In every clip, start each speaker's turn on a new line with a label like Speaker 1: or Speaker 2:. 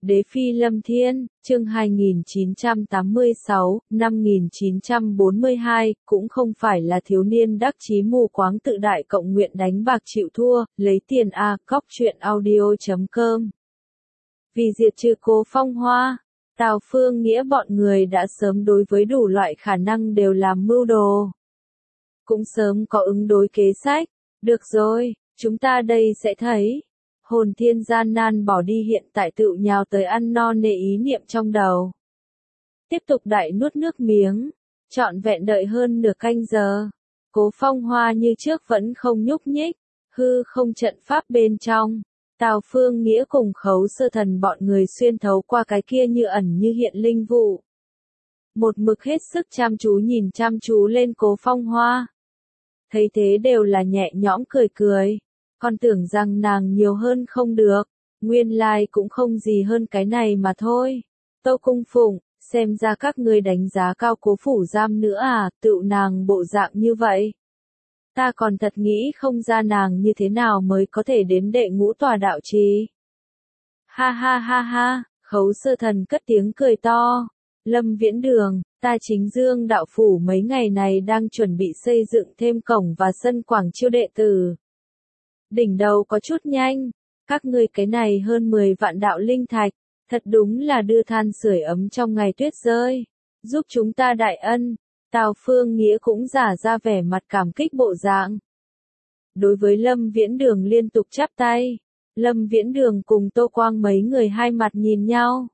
Speaker 1: Đế Phi Lâm Thiên, chương 2986, 5942, cũng không phải là thiếu niên đắc chí mù quáng tự đại cộng nguyện đánh bạc chịu thua, lấy tiền a, cóc truyện audio.com. Vì diệt trừ Cố Phong Hoa, Tào Phương Nghĩa bọn người đã sớm đối với đủ loại khả năng đều làm mưu đồ. Cũng sớm có ứng đối kế sách, được rồi, chúng ta đây sẽ thấy. Hồn Thiên gian nan bỏ đi hiện tại tựu nhào tới ăn no nê ý niệm trong đầu. Tiếp tục đại nuốt nước miếng, trọn vẹn đợi hơn nửa canh giờ. Cố Phong Hoa như trước vẫn không nhúc nhích, hư không trận pháp bên trong. Tào Phương Nghĩa cùng Khấu Sơ Thần bọn người xuyên thấu qua cái kia như ẩn như hiện linh vụ. Một mực hết sức chăm chú lên Cố Phong Hoa. Thấy thế đều là nhẹ nhõm cười cười. Còn tưởng rằng nàng nhiều hơn không được, nguyên lai cũng không gì hơn cái này mà thôi. Tâu Cung Phụng, xem ra các ngươi đánh giá cao Cố phủ giam nữa à, tựu nàng bộ dạng như vậy. Ta còn thật nghĩ không ra nàng như thế nào mới có thể đến đệ ngũ tòa đạo trì. Ha ha ha ha, Khấu Sơ Thần cất tiếng cười to. Lâm Viễn Đường, ta chính Dương đạo phủ mấy ngày này đang chuẩn bị xây dựng thêm cổng và sân quảng chiêu đệ tử. Đỉnh đầu có chút nhanh, các ngươi cái này hơn 10 vạn đạo linh thạch, thật đúng là đưa than sưởi ấm trong ngày tuyết rơi, giúp chúng ta đại ân. Tào Phương Nghĩa cũng giả ra vẻ mặt cảm kích bộ dạng. Đối với Lâm Viễn Đường liên tục chắp tay, Lâm Viễn Đường cùng Tô Quang mấy người hai mặt nhìn nhau.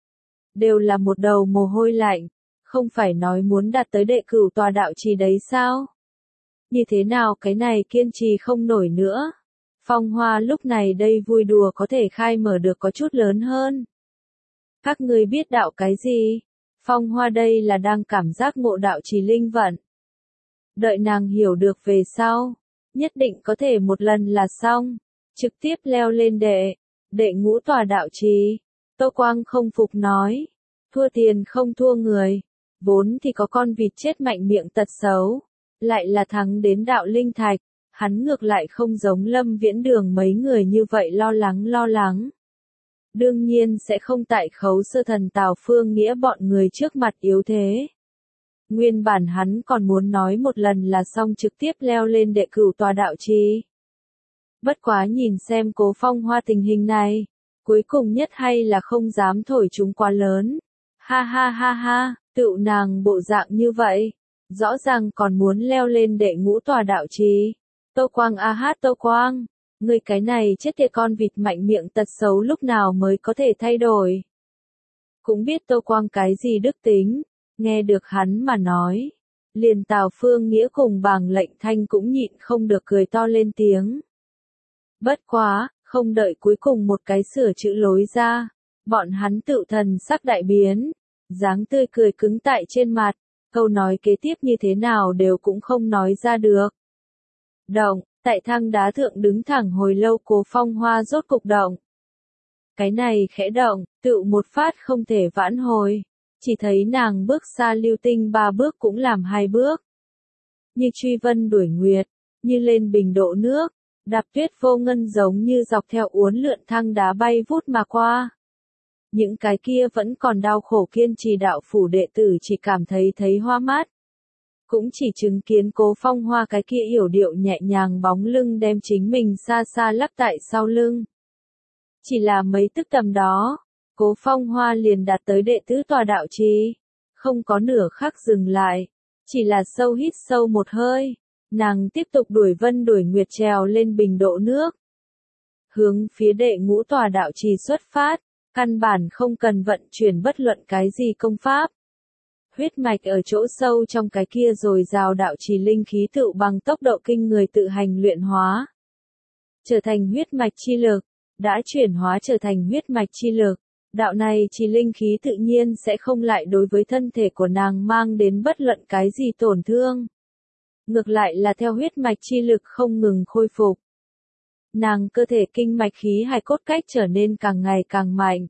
Speaker 1: Đều là một đầu mồ hôi lạnh, không phải nói muốn đạt tới đệ cửu tòa đạo trì đấy sao? Như thế nào cái này kiên trì không nổi nữa? Phong Hoa lúc này đây vui đùa có thể khai mở được có chút lớn hơn. Các ngươi biết đạo cái gì? Phong Hoa đây là đang cảm giác ngộ đạo trì linh vận. Đợi nàng hiểu được về sau, nhất định có thể một lần là xong, trực tiếp leo lên đệ ngũ tòa đạo trì. Tô Quang không phục nói, thua tiền không thua người, vốn thì có con vịt chết mạnh miệng tật xấu, lại là thắng đến đạo linh thạch. Hắn ngược lại không giống Lâm Viễn Đường mấy người như vậy lo lắng. Đương nhiên sẽ không tại Khấu Sơ Thần Tào Phương Nghĩa bọn người trước mặt yếu thế. Nguyên bản hắn còn muốn nói một lần là xong trực tiếp leo lên đệ cửu tòa đạo trì. Bất quá nhìn xem Cố Phong Hoa tình hình này, cuối cùng nhất hay là không dám thổi chúng quá lớn. Ha ha ha ha, tựu nàng bộ dạng như vậy, rõ ràng còn muốn leo lên đệ ngũ tòa đạo trì. Tô Quang a hát Tô Quang, người cái này chết tiệt con vịt mạnh miệng tật xấu lúc nào mới có thể thay đổi. Cũng biết Tô Quang cái gì đức tính, nghe được hắn mà nói. Liền Tào Phương Nghĩa cùng Bàng Lệnh Thanh cũng nhịn không được cười to lên tiếng. Bất quá, không đợi cuối cùng một cái sửa chữ lối ra, bọn hắn tự thần sắc đại biến, dáng tươi cười cứng tại trên mặt, câu nói kế tiếp như thế nào đều cũng không nói ra được. Động, tại thang đá thượng đứng thẳng hồi lâu Cố Phong Hoa rốt cục động. Cái này khẽ động, tựu một phát không thể vãn hồi, chỉ thấy nàng bước xa lưu tinh 3 bước cũng làm 2 bước. Như truy vân đuổi nguyệt, như lên bình độ nước, đạp tuyết vô ngân giống như dọc theo uốn lượn thang đá bay vút mà qua. Những cái kia vẫn còn đau khổ kiên trì đạo phủ đệ tử chỉ cảm thấy hoa mắt. Cũng chỉ chứng kiến Cố Phong Hoa cái kia yểu điệu nhẹ nhàng bóng lưng đem chính mình xa xa lắp tại sau lưng. Chỉ là mấy tức tầm đó, Cố Phong Hoa liền đạt tới đệ tứ tòa đạo trì, không có nửa khắc dừng lại, chỉ là sâu hít sâu một hơi, nàng tiếp tục đuổi vân đuổi nguyệt trèo lên bình độ nước. Hướng phía đệ ngũ tòa đạo trì xuất phát, căn bản không cần vận chuyển bất luận cái gì công pháp. Huyết mạch ở chỗ sâu trong cái kia rồi rào đạo trì linh khí tự bằng tốc độ kinh người tự hành luyện hóa. Trở thành huyết mạch chi lực, đã chuyển hóa trở thành huyết mạch chi lực, đạo này trì linh khí tự nhiên sẽ không lại đối với thân thể của nàng mang đến bất luận cái gì tổn thương. Ngược lại là theo huyết mạch chi lực không ngừng khôi phục. Nàng cơ thể kinh mạch khí hải cốt cách trở nên càng ngày càng mạnh.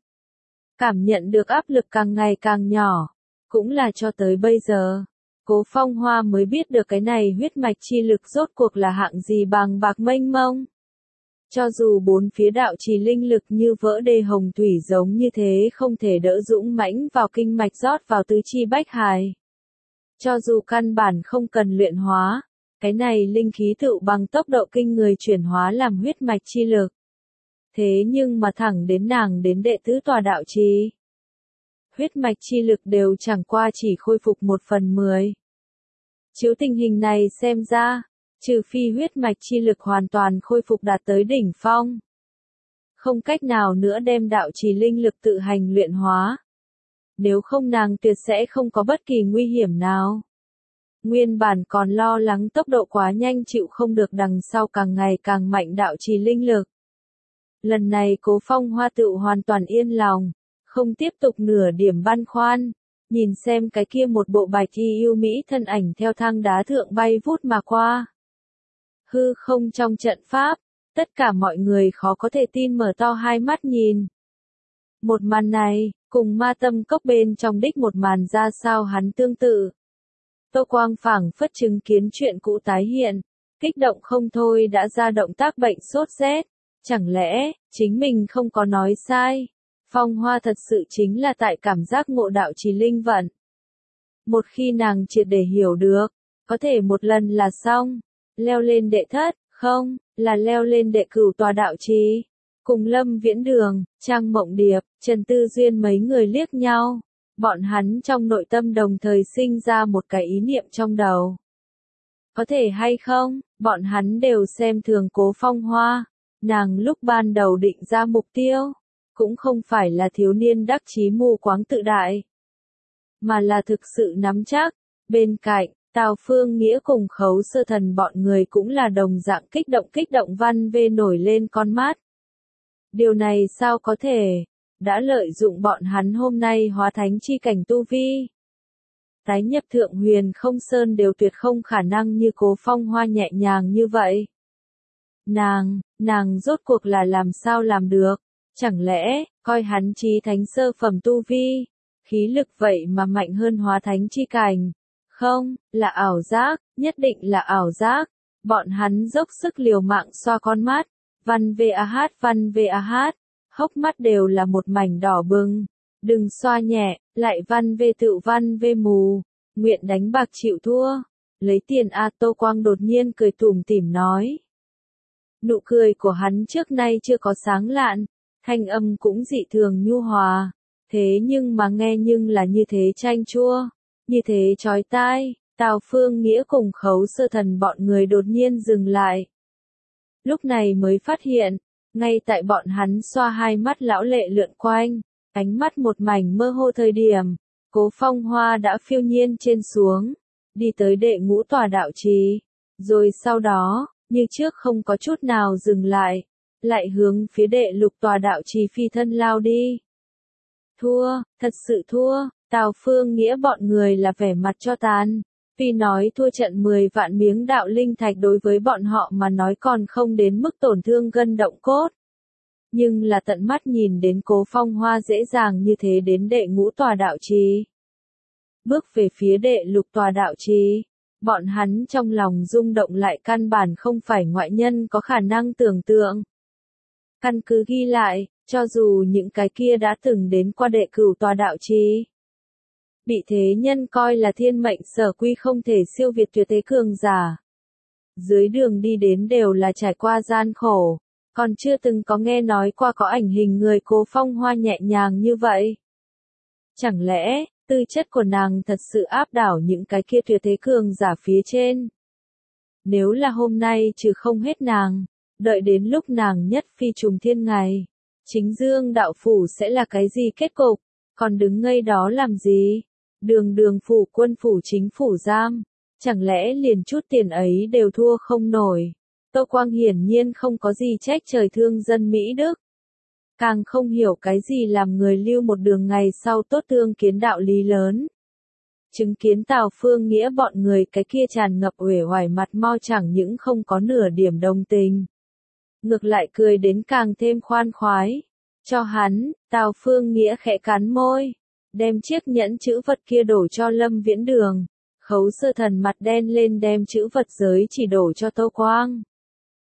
Speaker 1: Cảm nhận được áp lực càng ngày càng nhỏ. Cũng là cho tới bây giờ, Cố Phong Hoa mới biết được cái này huyết mạch chi lực rốt cuộc là hạng gì bàng bạc mênh mông. Cho dù bốn phía đạo trì linh lực như vỡ đê hồng thủy giống như thế không thể đỡ dũng mãnh vào kinh mạch rót vào tứ chi bách hài. Cho dù căn bản không cần luyện hóa, cái này linh khí tựu bằng tốc độ kinh người chuyển hóa làm huyết mạch chi lực. Thế nhưng mà thẳng đến nàng đến đệ tứ tòa đạo trì, huyết mạch chi lực đều chẳng qua chỉ khôi phục 1/10. Chiếu tình hình này xem ra, trừ phi huyết mạch chi lực hoàn toàn khôi phục đạt tới đỉnh phong, không cách nào nữa đem đạo trì linh lực tự hành luyện hóa. Nếu không nàng tuyệt sẽ không có bất kỳ nguy hiểm nào. Nguyên bản còn lo lắng tốc độ quá nhanh chịu không được đằng sau càng ngày càng mạnh đạo trì linh lực. Lần này Cố Phong Hoa tựu hoàn toàn yên lòng, không tiếp tục nửa điểm băn khoăn, nhìn xem cái kia một bộ bạch y yêu mỹ thân ảnh theo thang đá thượng bay vút mà qua. Hư không trong trận pháp, tất cả mọi người khó có thể tin mở to hai mắt nhìn. Một màn này, cùng ma tâm cốc bên trong đích một màn ra sao hắn tương tự. Tô Quang phảng phất chứng kiến chuyện cũ tái hiện, kích động không thôi đã ra động tác bệnh sốt rét. Chẳng lẽ, chính mình không có nói sai, Phong Hoa thật sự chính là tại cảm giác ngộ đạo trì linh vận. Một khi nàng triệt để hiểu được, có thể một lần là xong, leo lên đệ thất, không, là leo lên đệ cửu tòa đạo trì. Cùng Lâm Viễn Đường, Trang Mộng Điệp, Trần Tư Duyên mấy người liếc nhau, bọn hắn trong nội tâm đồng thời sinh ra một cái ý niệm trong đầu. Có thể hay không, bọn hắn đều xem thường Cố Phong Hoa. Nàng lúc ban đầu định ra mục tiêu, cũng không phải là thiếu niên đắc chí mù quáng tự đại, mà là thực sự nắm chắc. Bên cạnh, Tào Phương Nghĩa cùng Khấu Sơ Thần bọn người cũng là đồng dạng kích động văn vê nổi lên con mắt. Điều này sao có thể, đã lợi dụng bọn hắn hôm nay hóa thánh chi cảnh tu vi. Tái nhập thượng huyền không sơn đều tuyệt không khả năng như Cố Phong Hoa nhẹ nhàng như vậy. Nàng rốt cuộc là làm sao làm được, chẳng lẽ, coi hắn chí thánh sơ phẩm tu vi, khí lực vậy mà mạnh hơn hóa thánh chi cảnh, không, là ảo giác, nhất định là ảo giác, bọn hắn dốc sức liều mạng xoa con mắt, văn VAH, hốc mắt đều là một mảnh đỏ bừng, đừng xoa nhẹ, lại văn V mù, nguyện đánh bạc chịu thua, lấy tiền Tô Quang đột nhiên cười tủm tỉm nói. Nụ cười của hắn trước nay chưa có sáng lạn, thanh âm cũng dị thường nhu hòa, thế nhưng mà nghe nhưng là như thế chanh chua, như thế chói tai. Tào Phương Nghĩa cùng Khấu Sơ Thần bọn người đột nhiên dừng lại. Lúc này mới phát hiện, ngay tại bọn hắn xoa hai mắt lão lệ lượn quanh, ánh mắt một mảnh mơ hồ thời điểm, Cố Phong Hoa đã phiêu nhiên trên xuống, đi tới đệ ngũ tòa đạo trì, rồi sau đó, như trước không có chút nào dừng lại, lại hướng phía đệ lục tòa đạo trì phi thân lao đi. Thua, thật sự thua, Tào Phương Nghĩa bọn người là vẻ mặt cho tàn. Vì nói thua trận 10 vạn miếng đạo linh thạch đối với bọn họ mà nói còn không đến mức tổn thương gân động cốt. Nhưng là tận mắt nhìn đến Cố Phong Hoa dễ dàng như thế đến đệ ngũ tòa đạo trì. Bước về phía đệ lục tòa đạo trì, bọn hắn trong lòng rung động lại căn bản không phải ngoại nhân có khả năng tưởng tượng. Căn cứ ghi lại, cho dù những cái kia đã từng đến qua đệ cửu tòa đạo trì, bị thế nhân coi là thiên mệnh sở quy không thể siêu việt tuyệt thế cường giả. Dưới đường đi đến đều là trải qua gian khổ, còn chưa từng có nghe nói qua có ảnh hình người Cố Phong Hoa nhẹ nhàng như vậy. Chẳng lẽ, tư chất của nàng thật sự áp đảo những cái kia tuyệt thế cường giả phía trên? Nếu là hôm nay trừ không hết nàng, đợi đến lúc nàng nhất phi trùng thiên ngày, chính dương đạo phủ sẽ là cái gì kết cục, còn đứng ngây đó làm gì? Đường phủ quân phủ chính phủ giam, chẳng lẽ liền chút tiền ấy đều thua không nổi? Tô Quang hiển nhiên không có gì trách trời thương dân Mỹ Đức. Càng không hiểu cái gì làm người lưu một đường ngày sau tốt thương kiến đạo lý lớn. Chứng kiến Tào Phương Nghĩa bọn người cái kia tràn ngập uể oải mặt mau chẳng những không có nửa điểm đồng tình. Ngược lại cười đến càng thêm khoan khoái. Cho hắn, Tào Phương Nghĩa khẽ cắn môi, đem chiếc nhẫn chữ vật kia đổ cho Lâm Viễn Đường. Khấu Sơ Thần mặt đen lên đem chữ vật giới chỉ đổ cho Tô Quang.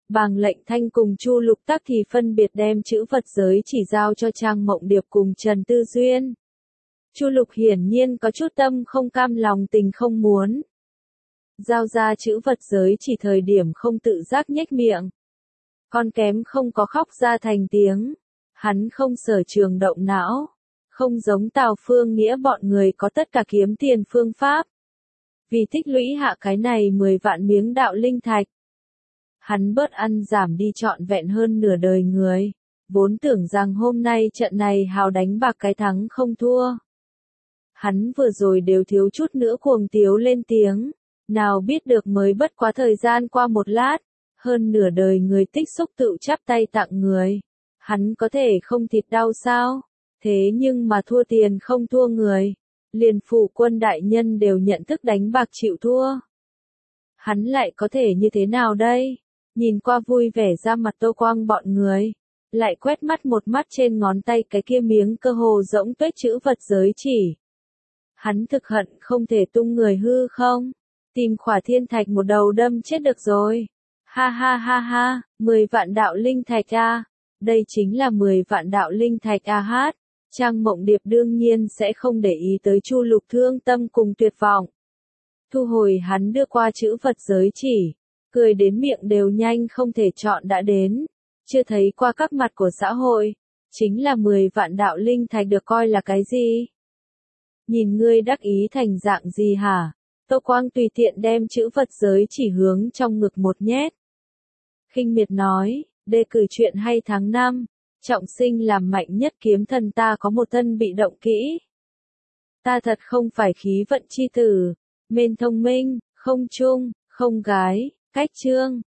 Speaker 1: Bàng Lệnh Thanh cùng Chu Lục Tắc thì phân biệt đem chữ vật giới chỉ giao cho Trang Mộng Điệp cùng Trần Tư Duyên. Chu Lục hiển nhiên có chút tâm không cam lòng tình không muốn. Giao ra chữ vật giới chỉ thời điểm không tự giác nhếch miệng. Con kém không có khóc ra thành tiếng. Hắn không sở trường động não. Không giống Tào Phương Nghĩa bọn người có tất cả kiếm tiền phương pháp. Vì tích lũy hạ cái này 10 vạn miếng đạo linh thạch. Hắn bớt ăn giảm đi trọn vẹn hơn nửa đời người. Vốn tưởng rằng hôm nay trận này hào đánh bạc cái thắng không thua. Hắn vừa rồi đều thiếu chút nữa cuồng tiếu lên tiếng. Nào biết được mới bất quá thời gian qua một lát. Hơn nửa đời người tích xúc tự chắp tay tặng người. Hắn có thể không thịt đau sao? Thế nhưng mà thua tiền không thua người. Liền phụ quân đại nhân đều nhận thức đánh bạc chịu thua. Hắn lại có thể như thế nào đây? Nhìn qua vui vẻ ra mặt Tô Quang bọn người. Lại quét mắt một mắt trên ngón tay cái kia miếng cơ hồ rỗng tuếch chữ vật giới chỉ. Hắn thực hận không thể tung người hư không? Tìm Khỏa Thiên Thạch một đầu đâm chết được rồi. Ha ha ha ha, 10 vạn đạo linh thạch a. Đây chính là 10 vạn đạo linh thạch a hát. Trang Mộng Điệp đương nhiên sẽ không để ý tới Chu Lục thương tâm cùng tuyệt vọng. Thu hồi hắn đưa qua chữ vật giới chỉ, cười đến miệng đều nhanh không thể chọn đã đến, chưa thấy qua các mặt của xã hội, chính là 10 vạn đạo linh thạch được coi là cái gì? Nhìn ngươi đắc ý thành dạng gì hả? Tô Quang tùy tiện đem chữ vật giới chỉ hướng trong ngực một nhét. Khinh miệt nói, đề cử chuyện hay tháng 5. Trọng sinh làm mạnh nhất kiếm thần ta có một thân bị động kỹ. Ta thật không phải khí vận chi tử, mên thông minh, không trung, không gái, cách chương.